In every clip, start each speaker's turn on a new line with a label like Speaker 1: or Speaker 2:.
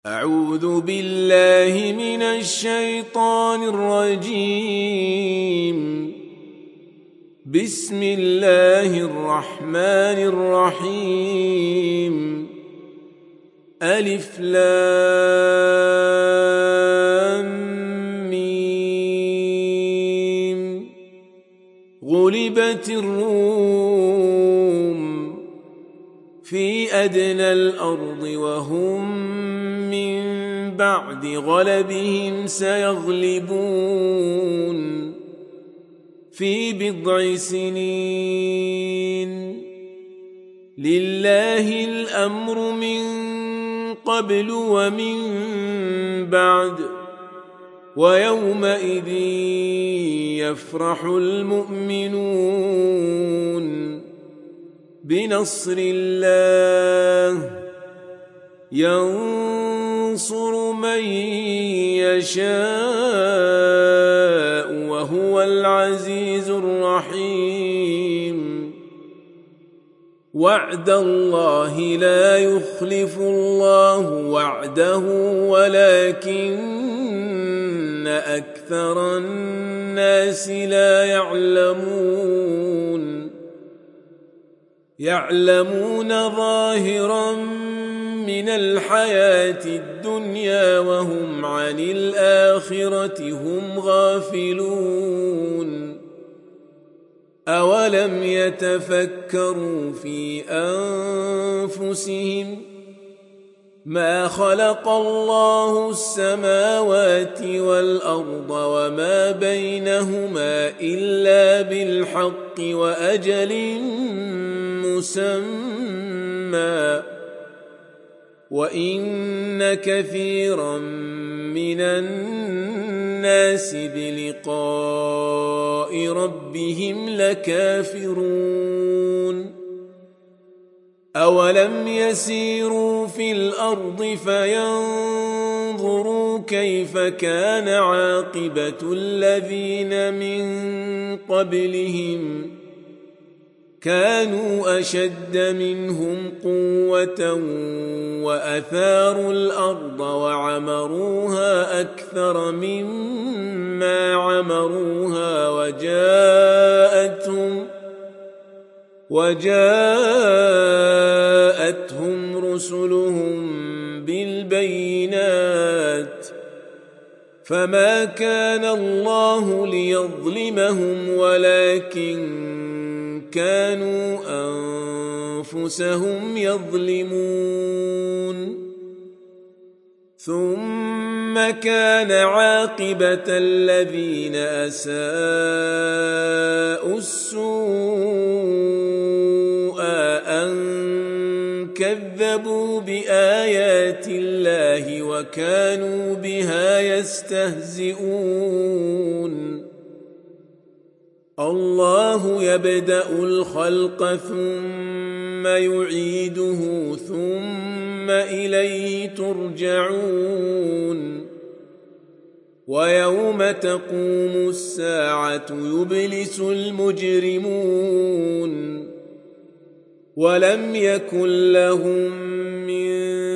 Speaker 1: أعوذ بالله من الشيطان الرجيم. بسم الله الرحمن الرحيم. ألف لام ميم. غلبت الروم في أدنى الأرض وهم من بعد غلبهم سيغلبون في بضع سنين. لله الأمر من قبل ومن بعد ويومئذ يفرح المؤمنون بنصر الله ينصر من يشاء وهو العزيز الرحيم. وعد الله لا يخلف الله وعده ولكن أكثر الناس لا يعلمون ظاهرا من الحياة الدنيا وهم عن الآخرة هم غافلون. أولم يتفكروا في أنفسهم ما خلق الله السماوات والأرض وما بينهما إلا بالحق وأجل مسمى وإن كثيرا من الناس بلقاء ربهم لكافرون. أولم يسيروا في الأرض فينظروا كيف كان عاقبة الذين من قبلهم كانوا أشد منهم قوة وأثاروا الأرض وعمروها أكثر مما عمروها وجاءتهم رسلهم بالبينات فما كان الله ليظلمهم ولكن كانوا أنفسهم يظلمون. ثم كان عاقبة الذين أساءوا السوء أن كذبوا بآيات الله وكانوا بها يستهزئون. الله يبدأ الخلق ثم يعيده ثم إليه ترجعون. ويوم تقوم الساعة يبلس المجرمون ولم يكن لهم من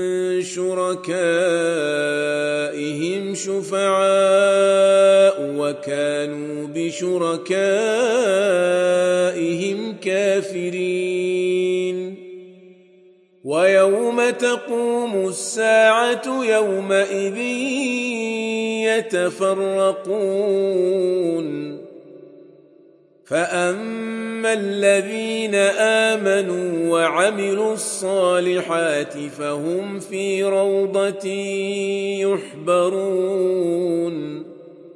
Speaker 1: شركائهم شفعاء وكانوا بشركائهم كافرين. ويوم تقوم الساعة يومئذ يتفرقون. فأما الذين آمنوا وعملوا الصالحات فهم في روضة يحبرون.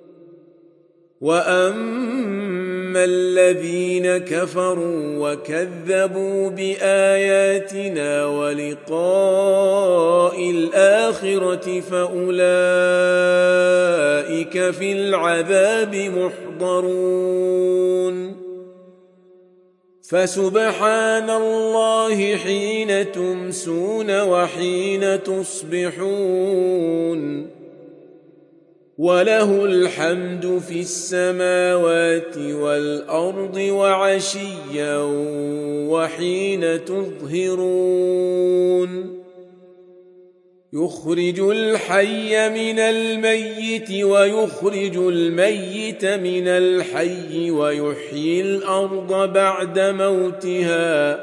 Speaker 1: وأما الذين كفروا وكذبوا بآياتنا ولقاء الآخرة فأولئك في العذاب محضرون. فسبحان الله حين تمسون وحين تصبحون وله الحمد في السماوات والأرض وعشيا وحين تظهرون يخرج الحي من الميت ويخرج الميت من الحي ويحيي الأرض بعد موتها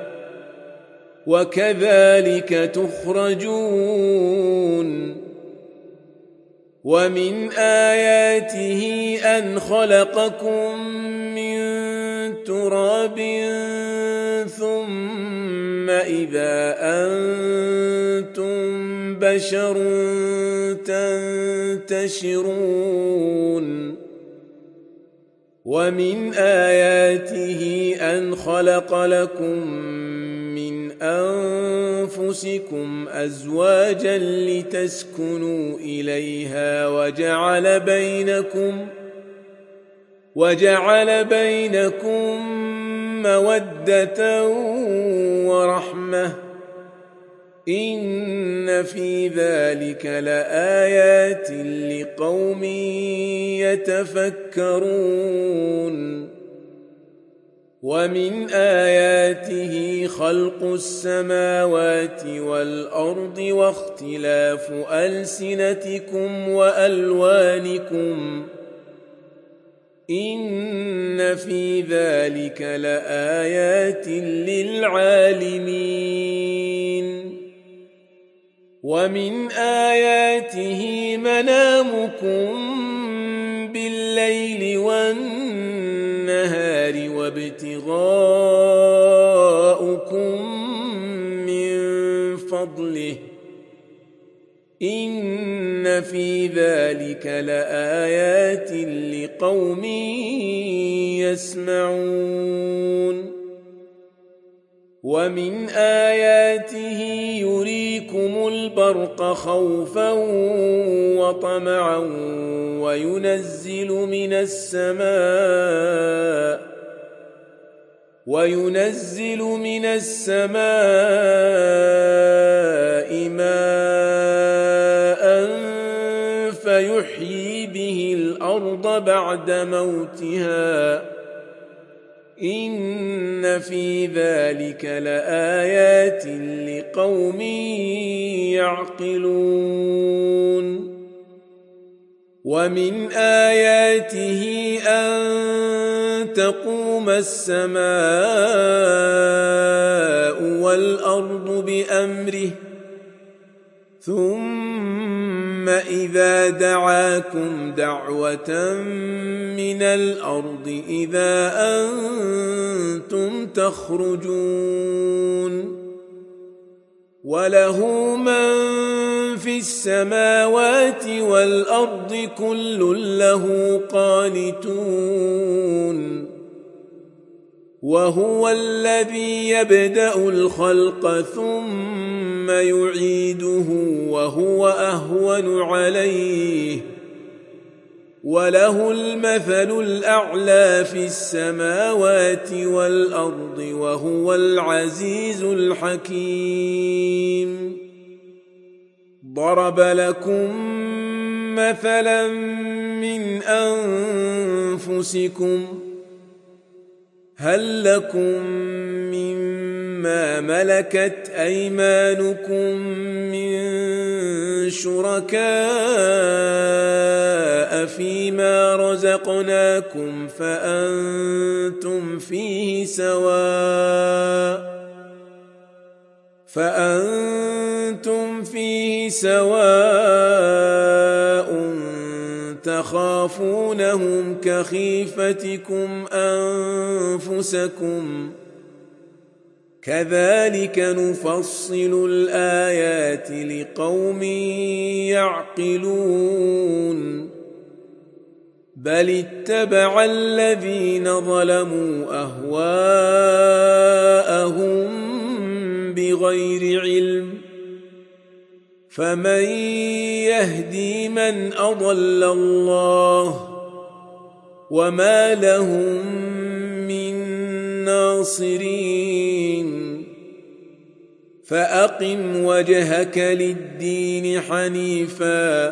Speaker 1: وكذلك تخرجون ومن آياته أن خلقكم من تراب ثم إذا أنتم بشر تنتشرون ومن آياته أن خلق لكم من أنفسكم أزواجا لتسكنوا إليها وجعل بينكم مودة ورحمة إن في ذلك لآيات لقوم يتفكرون ومن آياته خلق السماوات والأرض واختلاف ألسنتكم وألوانكم إن في ذلك لآيات للعالمين ومن آياته منامكم بالليل والنهار وابتغاؤكم من فضله إن في ذلك لآيات لقوم يسمعون ومن آياته يريكم البرق خوفا وطمعا وينزل من السماء ماء فيحيي به الأرض بعد موتها إن في ذلك لآيات لقوم يعقلون ومن آياته أن تقوم السماء والأرض بأمره ثم إذا دعاكم دعوة من الأرض إذا أنتم تخرجون وله من في السماوات والأرض كل له قانتون وهو الذي يبدأ الخلق ثم يعيده وهو أهون عليه وله المثل الأعلى في السماوات والأرض وهو العزيز الحكيم ضرب لكم مثلا من أنفسكم هل لكم مما ملكت أيمانكم من شركاء فيما رزقناكم فأنتم فيه سواء تخافونهم كخيفتكم أنفسكم كذلك نفصل الآيات لقوم يعقلون بل اتبع الذين ظلموا أهواءهم بغير علم فمن يهدي من أضل الله وما لهم من ناصرين فأقم وجهك للدين حنيفا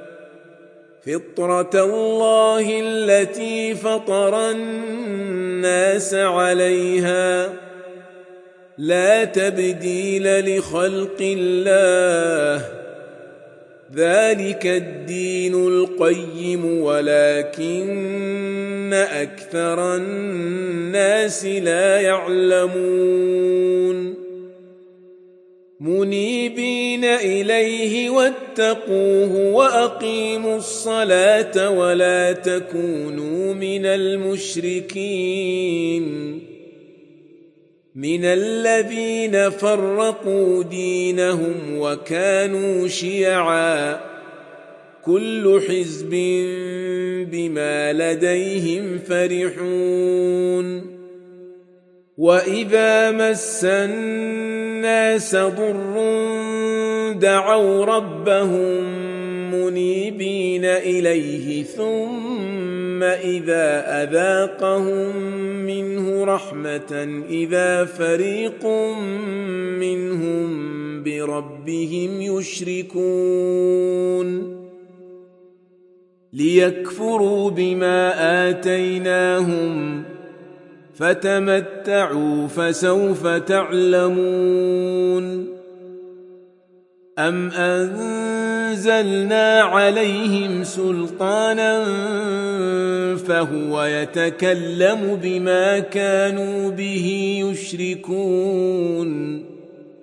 Speaker 1: فطرة الله التي فطر الناس عليها لا تبديل لخلق الله ذلك الدين القيم ولكن أكثر الناس لا يعلمون منيبين إليه واتقوه وأقيموا الصلاة ولا تكونوا من المشركين من الذين فرقوا دينهم وكانوا شيعا كل حزب بما لديهم فرحون وإذا مس الناس ضر دعوا ربهم منيبين إليه ثم إذا أذاقهم منه رحمة إذا فريق منهم بربهم يشركون ليكفروا بما آتيناهم فتمتعوا فسوف تعلمون أم أنزلنا عليهم سلطانا فهو يتكلم بما كانوا به يشركون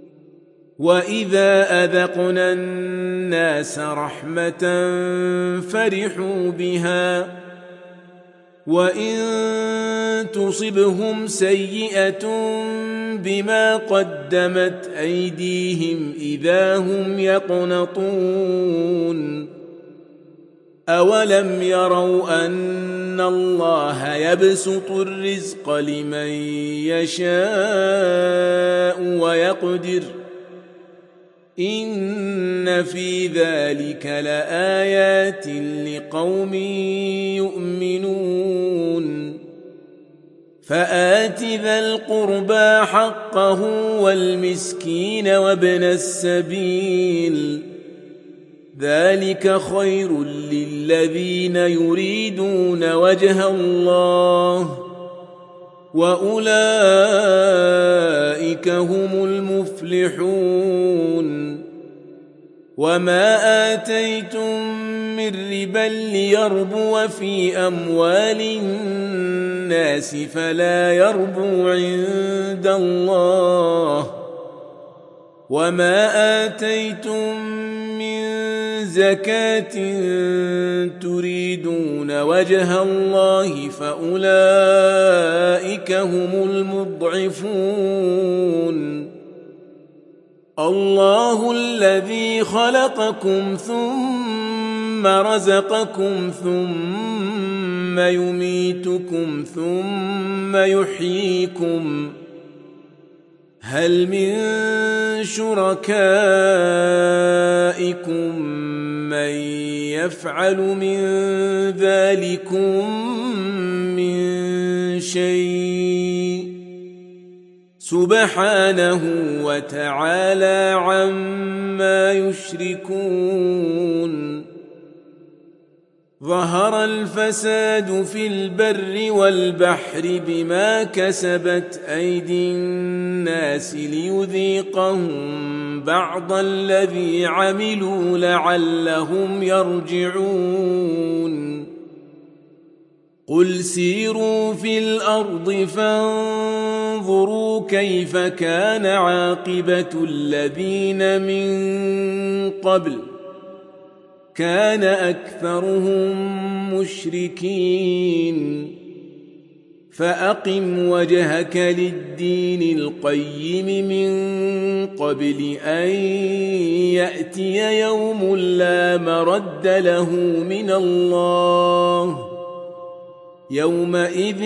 Speaker 1: وإذا أذقنا الناس رحمة فرحوا بها وإن تصبهم سيئة بما قدمت أيديهم إذا هم يقنطون أولم يروا أن الله يبسط الرزق لمن يشاء ويقدر إن في ذلك لآيات لقوم يؤمنون فآت ذا القربى حقه والمسكين وابن السبيل ذلك خير للذين يريدون وجه الله وأولئك هم المفلحون وما آتيتم من ربا ليربو في أموال الناس فلا يربو عند الله وما آتيتم من زكاة تريدون وجه الله فأولئك هم المضعفون الله الذي خلقكم ثم رزقكم ثم يميتكم ثم يحييكم هل من شركائكم من يفعل من ذلكم من شيء سبحانه وتعالى عما يشركون ظهر الفساد في البر والبحر بما كسبت أيدي الناس ليذيقهم بعض الذي عملوا لعلهم يرجعون قل سيروا في الأرض فانظروا كيف كان عاقبة الذين من قبل كان أكثرهم مشركين فأقم وجهك للدين القيم من قبل أن يأتي يوم لا مرد له من الله يومئذ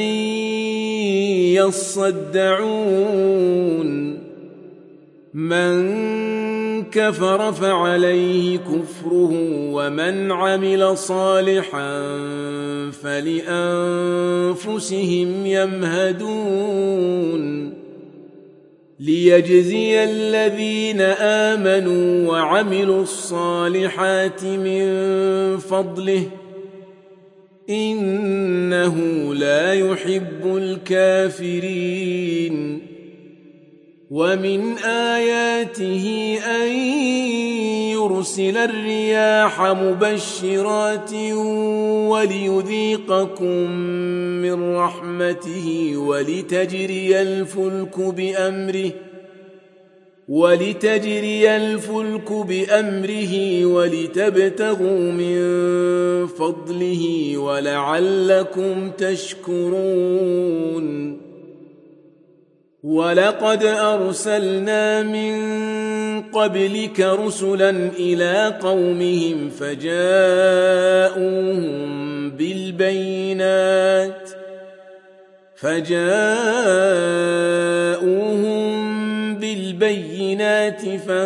Speaker 1: يصدعون من كفر فعليه كفره ومن عمل صالحا فلأنفسهم يمهدون ليجزي الذين آمنوا وعملوا الصالحات من فضله إنه لا يحب الكافرين ومن آياته أن يرسل الرياح مبشرات وليذيقكم من رحمته ولتجري الفلك بأمره ولتبتغوا من فضله ولعلكم تشكرون ولقد أرسلنا من قبلك رسلا إلى قومهم فجاءوهم بالبينات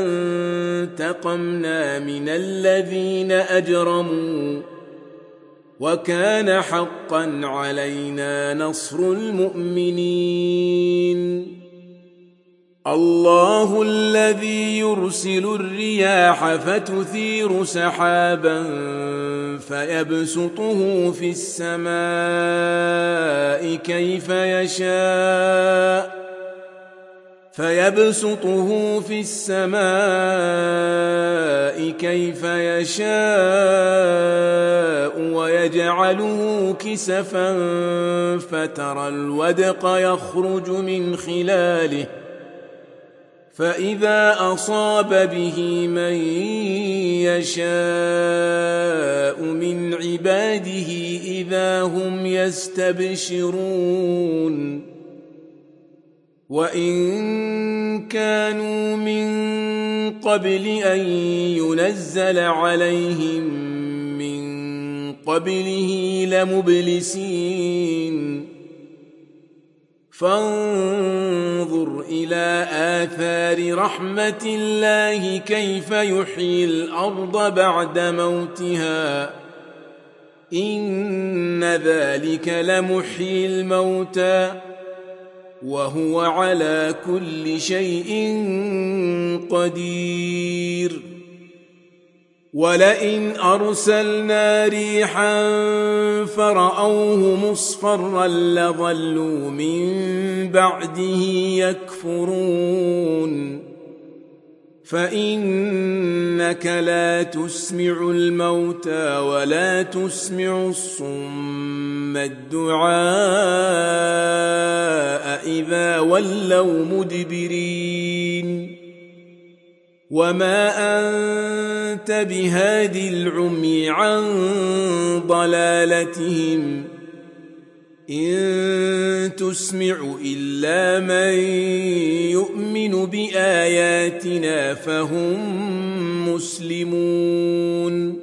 Speaker 1: فانتقمنا من الذين أجرموا وكان حقا علينا نصر المؤمنين الله الذي يرسل الرياح فتثير سحابا فيبسطه في السماء كيف يشاء ويجعله كسفا فترى الودق يخرج من خلاله فإذا أصاب به من يشاء من عباده إذا هم يستبشرون وإن كانوا من قبل أن ينزل عليهم من قبله لمبلسين فانظر إلى آثار رحمة الله كيف يحيي الأرض بعد موتها إن ذلك لمحيي الموتى وهو على كل شيء قدير ولئن أرسلنا ريحا فرأوه مصفرا لظلوا من بعده يكفرون فإنك لا تسمع الموتى ولا تسمع الصم الدعاء إذا ولوا مدبرين وما أنت بهاد العمي عن ضلالتهم إن تسمع إلا من يؤمن بآياتنا فهم مسلمون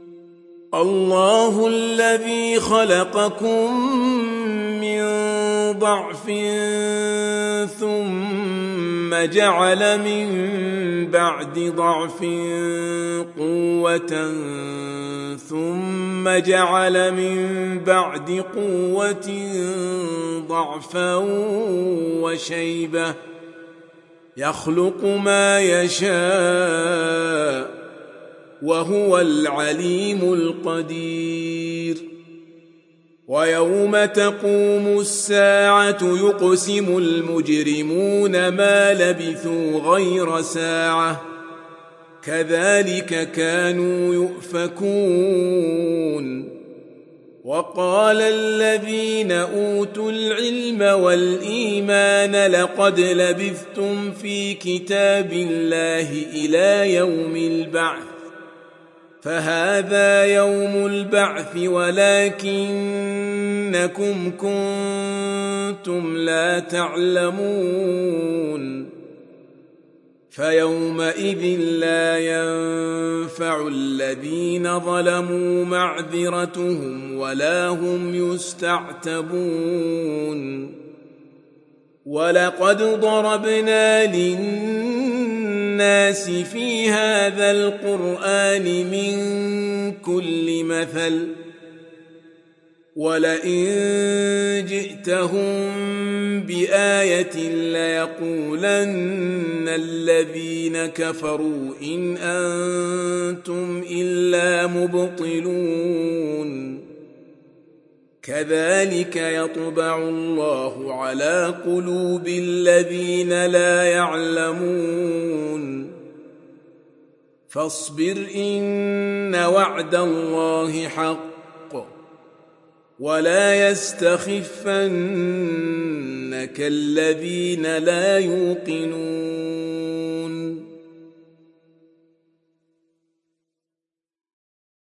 Speaker 1: الله الذي خلقكم من ضعف ثم جعل من بعد ضعف قوة ثم جعل من بعد قوة ضعفا وشيبة يخلق ما يشاء وهو العليم القدير ويوم تقوم الساعة يقسم المجرمون ما لبثوا غير ساعة كذلك كانوا يؤفكون وقال الذين أوتوا العلم والإيمان لقد لبثتم في كتاب الله إلى يوم البعث فهذا يوم البعث ولكنكم كنتم لا تعلمون فيومئذ لا ينفع الذين ظلموا معذرتهم ولا هم يستعتبون ولقد ضربنا للناس في هذا القرآن من كل مثل ولئن جئتهم بآية ليقولن الذين كفروا إن أنتم إلا مبطلون كذلك يطبع الله على قلوب الذين لا يعلمون فاصبر إن وعد الله حق ولا يستخفنك الذين لا يوقنون